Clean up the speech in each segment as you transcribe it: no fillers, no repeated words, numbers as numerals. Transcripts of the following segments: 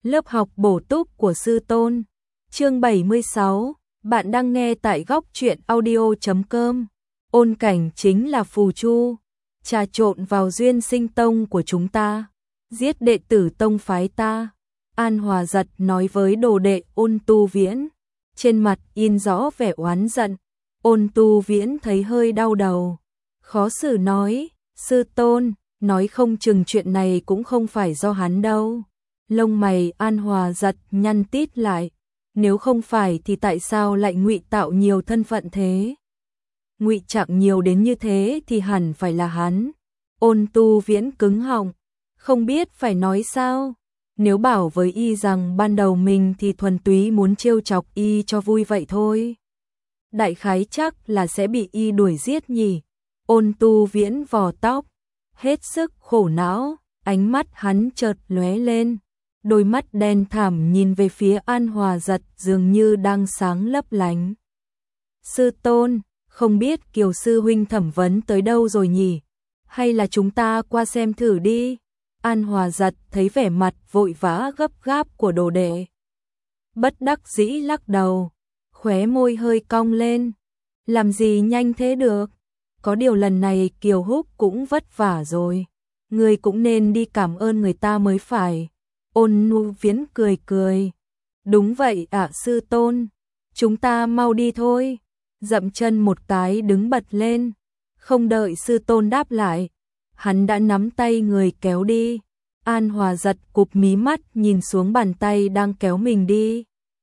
Lớp học bổ túc của sư tôn. Chương 76, bạn đang nghe tại góc truyện audio.com. Ôn Cảnh chính là phù chu, trà trộn vào duyên sinh tông của chúng ta, giết đệ tử tông phái ta. An Hòa Giật nói với đồ đệ Ôn Tu Viễn, trên mặt in rõ vẻ oán giận. Ôn Tu Viễn thấy hơi đau đầu, khó xử nói, sư tôn, nói không chừng chuyện này cũng không phải do hắn đâu. Lông mày An Hòa Giật nhăn tít lại, nếu không phải thì tại sao lại ngụy tạo nhiều thân phận thế? Ngụy trạng nhiều đến như thế thì hẳn phải là hắn. Ôn Tu Viễn cứng họng, không biết phải nói sao. Nếu bảo với y rằng ban đầu mình thì thuần túy muốn trêu chọc y cho vui vậy thôi, đại khái chắc là sẽ bị y đuổi giết nhỉ. Ôn Tu Viễn vò tóc, hết sức khổ não, ánh mắt hắn chợt lóe lên, đôi mắt đen thẳm nhìn về phía An Hòa Giật dường như đang sáng lấp lánh. Sư tôn, không biết Kiều sư huynh thẩm vấn tới đâu rồi nhỉ? Hay là chúng ta qua xem thử đi? An Hòa Giật thấy vẻ mặt vội vã gấp gáp của đồ đệ, bất đắc dĩ lắc đầu, khóe môi hơi cong lên. Làm gì nhanh thế được? Có điều lần này Kiều Húc cũng vất vả rồi, người cũng nên đi cảm ơn người ta mới phải. Ôn Nu Viễn cười cười. Đúng vậy ạ sư tôn, chúng ta mau đi thôi. Dậm chân một cái đứng bật lên, không đợi sư tôn đáp lại, hắn đã nắm tay người kéo đi. An Hòa Giật cụp mí mắt nhìn xuống bàn tay đang kéo mình đi.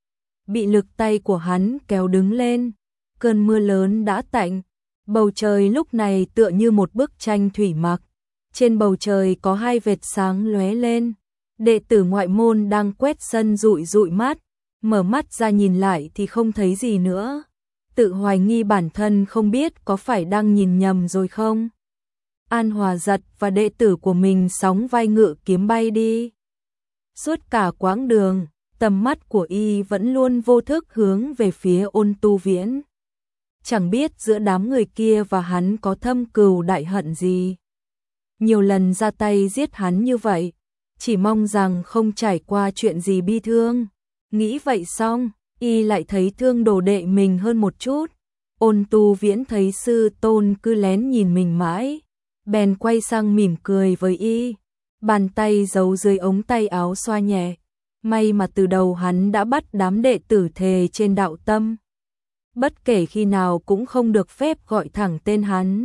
Bị lực tay của hắn kéo đứng lên, cơn mưa lớn đã tạnh, bầu trời lúc này tựa như một bức tranh thủy mặc. Trên bầu trời có hai vệt sáng lóe lên. Đệ tử ngoại môn đang quét sân dụi dụi mắt, mở mắt ra nhìn lại thì không thấy gì nữa. Tự hoài nghi bản thân không biết có phải đang nhìn nhầm rồi không. An Hòa Giật và đệ tử của mình sóng vai ngự kiếm bay đi. Suốt cả quãng đường, tầm mắt của y vẫn luôn vô thức hướng về phía Ôn Tu Viễn. Chẳng biết giữa đám người kia và hắn có thâm cừu đại hận gì. Nhiều lần ra tay giết hắn như vậy, chỉ mong rằng không trải qua chuyện gì bi thương. Nghĩ vậy xong, y lại thấy thương đồ đệ mình hơn một chút. Ôn Tu Viễn thấy sư tôn cứ lén nhìn mình mãi, bèn quay sang mỉm cười với y, bàn tay giấu dưới ống tay áo xoa nhẹ. May mà từ đầu hắn đã bắt đám đệ tử thề trên đạo tâm, bất kể khi nào cũng không được phép gọi thẳng tên hắn.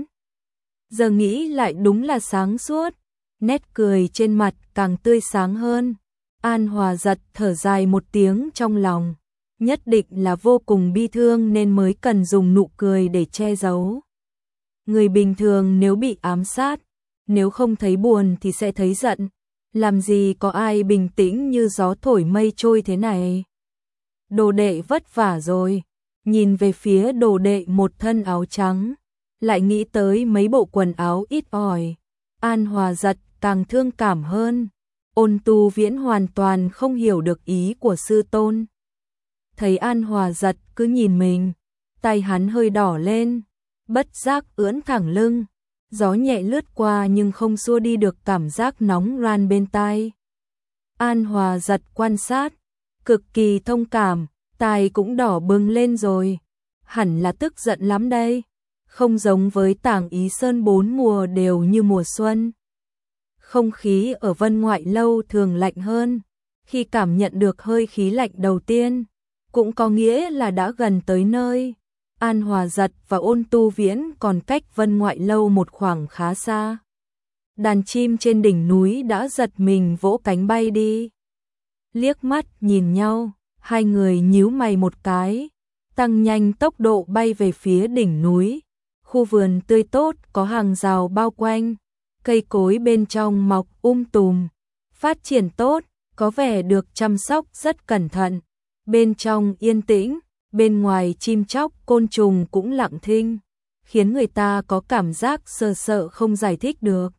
Giờ nghĩ lại đúng là sáng suốt, nét cười trên mặt càng tươi sáng hơn. An Hòa Giật thở dài một tiếng trong lòng, nhất định là vô cùng bi thương nên mới cần dùng nụ cười để che giấu. Người bình thường nếu bị ám sát, nếu không thấy buồn thì sẽ thấy giận, làm gì có ai bình tĩnh như gió thổi mây trôi thế này. Đồ đệ vất vả rồi, nhìn về phía đồ đệ một thân áo trắng, lại nghĩ tới mấy bộ quần áo ít ỏi, An Hòa Giật càng thương cảm hơn. Ôn Tu Viễn hoàn toàn không hiểu được ý của sư tôn. Thấy An Hòa Giật cứ nhìn mình, tay hắn hơi đỏ lên, bất giác ưỡn thẳng lưng, gió nhẹ lướt qua nhưng không xua đi được cảm giác nóng ran bên tai. An Hòa Giật quan sát, cực kỳ thông cảm, tai cũng đỏ bừng lên rồi, hẳn là tức giận lắm đây, không giống với Tàng Ý Sơn 4 mùa đều như mùa xuân. Không khí ở Vân Ngoại Lâu thường lạnh hơn, khi cảm nhận được hơi khí lạnh đầu tiên, cũng có nghĩa là đã gần tới nơi. An Hòa Giật và Ôn Tu Viễn còn cách Vân Ngoại Lâu một khoảng khá xa. Đàn chim trên đỉnh núi đã giật mình vỗ cánh bay đi. Liếc mắt nhìn nhau, hai người nhíu mày một cái, tăng nhanh tốc độ bay về phía đỉnh núi. Khu vườn tươi tốt có hàng rào bao quanh, cây cối bên trong mọc tùm, phát triển tốt, có vẻ được chăm sóc rất cẩn thận. Bên trong yên tĩnh, bên ngoài chim chóc côn trùng cũng lặng thinh, khiến người ta có cảm giác sợ sợ không giải thích được.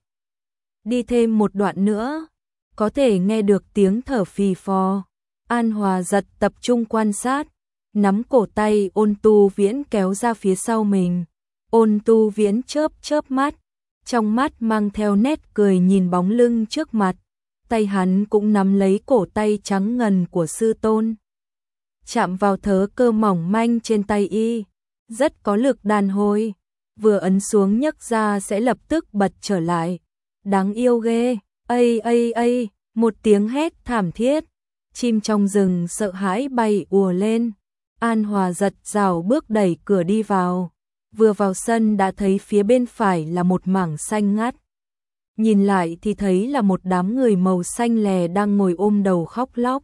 Đi thêm một đoạn nữa, có thể nghe được tiếng thở phì phò. An Hòa Giật tập trung quan sát, nắm cổ tay Ôn Tu Viễn kéo ra phía sau mình. Ôn Tu Viễn chớp chớp mắt, trong mắt mang theo nét cười nhìn bóng lưng trước mặt. tay hắn cũng nắm lấy cổ tay trắng ngần của sư tôn. Chạm vào thớ cơ mỏng manh trên tay y, rất có lực đàn hồi, vừa ấn xuống nhấc ra sẽ lập tức bật trở lại. Đáng yêu ghê, ây, một tiếng hét thảm thiết, chim trong rừng sợ hãi bay ùa lên. An Hòa giật rào bước đẩy cửa đi vào, vừa vào sân đã thấy phía bên phải là một mảng xanh ngắt. Nhìn lại thì thấy là một đám người màu xanh lè đang ngồi ôm đầu khóc lóc.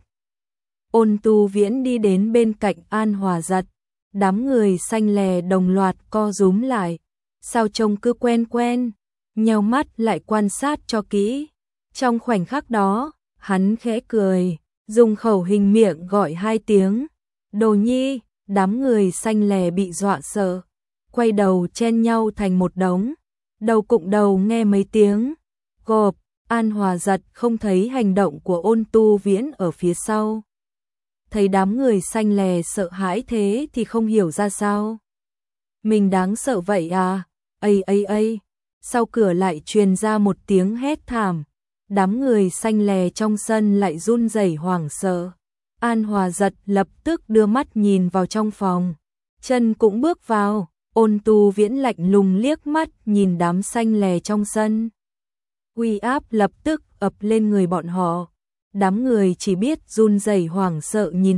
Ôn Tu Viễn đi đến bên cạnh An Hòa giật, đám người xanh lè đồng loạt co rúm lại, sao trông cứ quen quen, nheo mắt lại quan sát cho kỹ. Trong khoảnh khắc đó, hắn khẽ cười, dùng khẩu hình miệng gọi 2 tiếng, Đồ Nhi. Đám người xanh lè bị dọa sợ, quay đầu chen nhau thành một đống, đầu cụng đầu nghe mấy tiếng gộp. An Hòa giật không thấy hành động của Ôn Tu Viễn ở phía sau, thấy đám người xanh lè sợ hãi thế thì không hiểu ra sao. Mình đáng sợ vậy à? Ây, sau cửa lại truyền ra một tiếng hét thảm, đám người xanh lè trong sân lại run rẩy hoảng sợ. An Hòa giật lập tức đưa mắt nhìn vào trong phòng, chân cũng bước vào. Ôn Tu Viễn lạnh lùng liếc mắt nhìn đám xanh lè trong sân, uy áp lập tức ập lên người bọn họ. Đám người chỉ biết run rẩy hoảng sợ nhìn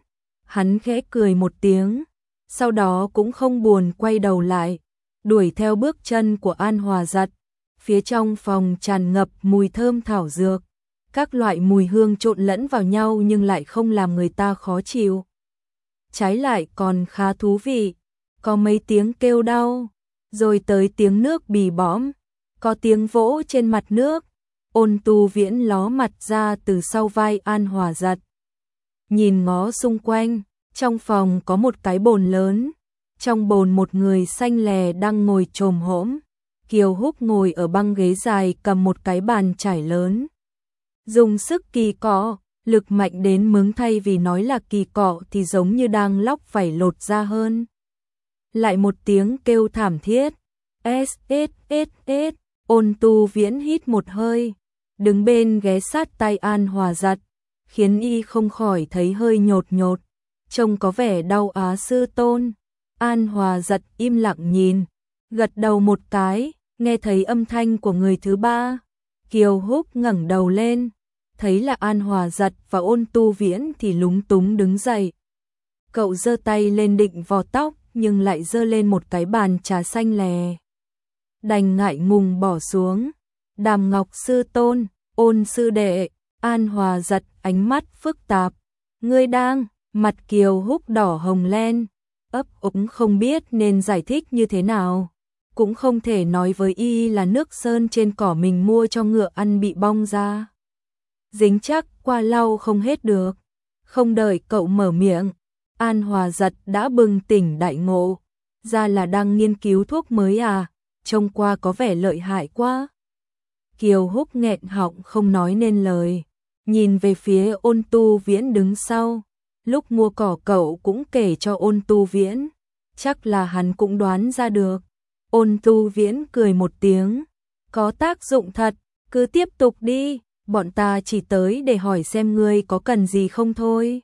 hắn khẽ cười một tiếng, sau đó cũng không buồn quay đầu lại, đuổi theo bước chân của An Hòa giật. Phía trong phòng tràn ngập mùi thơm thảo dược, các loại mùi hương trộn lẫn vào nhau nhưng lại không làm người ta khó chịu. Trái lại còn khá thú vị, có mấy tiếng kêu đau, rồi tới tiếng nước bì bõm, có tiếng vỗ trên mặt nước. Ôn Tu Viễn ló mặt ra từ sau vai An Hòa giật, nhìn ngó xung quanh. Trong phòng có một cái bồn lớn, trong bồn một người xanh lè đang ngồi chồm hổm. Kiều Húc ngồi ở băng ghế dài cầm một cái bàn chải lớn, dùng sức kỳ cọ, lực mạnh đến mức thay vì nói là kỳ cọ thì giống như đang lóc vảy lột ra hơn. Lại một tiếng kêu thảm thiết, S. Ôn Tu Viễn hít một hơi, đứng bên ghé sát tay An Hòa giật, khiến y không khỏi thấy hơi nhột, trông có vẻ đau á sư tôn. An Hòa giật im lặng nhìn, gật đầu một cái, nghe thấy âm thanh của người thứ ba. Kiều Húc ngẩng đầu lên, thấy là An Hòa giật và Ôn Tu Viễn thì lúng túng đứng dậy. Cậu giơ tay lên định vò tóc nhưng lại giơ lên một cái bàn trà xanh lè, đành ngại ngùng bỏ xuống. Đàm Ngọc sư tôn, Ôn sư đệ. An Hòa giật ánh mắt phức tạp, ngươi đang. Mặt Kiều Húc đỏ hồng lên, ấp úng không biết nên giải thích như thế nào, cũng không thể nói với y là nước sơn trên cỏ mình mua cho ngựa ăn bị bong ra, dính chắc qua lau không hết được. Không đợi cậu mở miệng, An Hòa giật đã bừng tỉnh đại ngộ, ra là đang nghiên cứu thuốc mới à, trông qua có vẻ lợi hại quá. Kiều Húc nghẹn họng không nói nên lời, nhìn về phía Ôn Tu Viễn đứng sau. Lúc mua cỏ cậu cũng kể cho Ôn Tu Viễn, chắc là hắn cũng đoán ra được. Ôn Tu Viễn cười một tiếng, có tác dụng thật, cứ tiếp tục đi, bọn ta chỉ tới để hỏi xem ngươi có cần gì không thôi.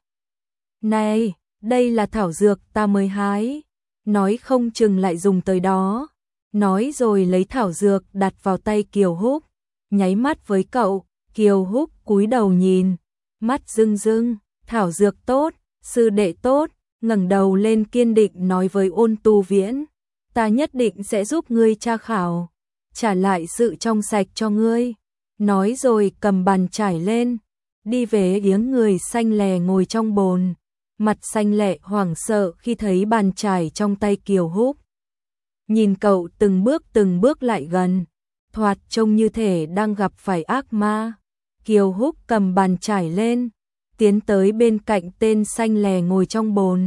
Này, đây là thảo dược ta mới hái, nói không chừng lại dùng tới đó. Nói rồi lấy thảo dược đặt vào tay Kiều Húc, nháy mắt với cậu. Kiều Húc cúi đầu nhìn, mắt rưng rưng. Thảo dược tốt, sư đệ tốt, ngẩng đầu lên kiên định nói với Ôn Tu Viễn, ta nhất định sẽ giúp ngươi tra khảo, trả lại sự trong sạch cho ngươi. Nói rồi cầm bàn chải lên, đi về giếng người xanh lè ngồi trong bồn, mặt xanh lè hoảng sợ khi thấy bàn chải trong tay Kiều Húc. Nhìn cậu từng bước lại gần, thoạt trông như thể đang gặp phải ác ma. Kiều Húc cầm bàn chải lên, tiến tới bên cạnh tên xanh lè ngồi trong bồn.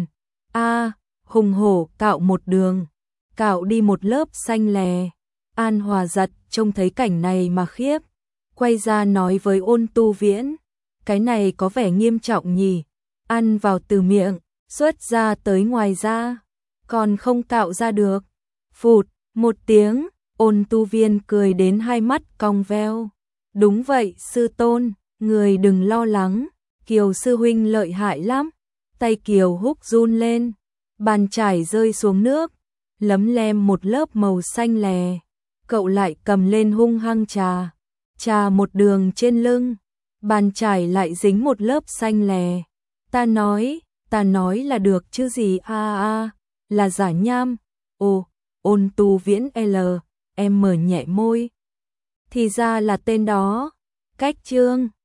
Hùng hổ cạo một đường, cạo đi một lớp xanh lè. An Hòa giật trông thấy cảnh này mà khiếp, quay ra nói với Ôn Tu Viễn, cái này có vẻ nghiêm trọng nhỉ, ăn vào từ miệng, xuất ra tới ngoài da, còn không cạo ra được. Phụt, một tiếng, Ôn Tu Viễn cười đến hai mắt cong veo. Đúng vậy sư tôn. Người đừng lo lắng, Kiều sư huynh lợi hại lắm. Tay Kiều Húc run lên, bàn chải rơi xuống nước, lấm lem một lớp màu xanh lè. Cậu lại cầm lên hung hăng chà một đường trên lưng, bàn chải lại dính một lớp xanh lè. Ta nói là được chứ gì là giả nham. Ồ, Ôn Tu Viễn em mở nhẹ môi. Thì ra là tên đó, cách chương.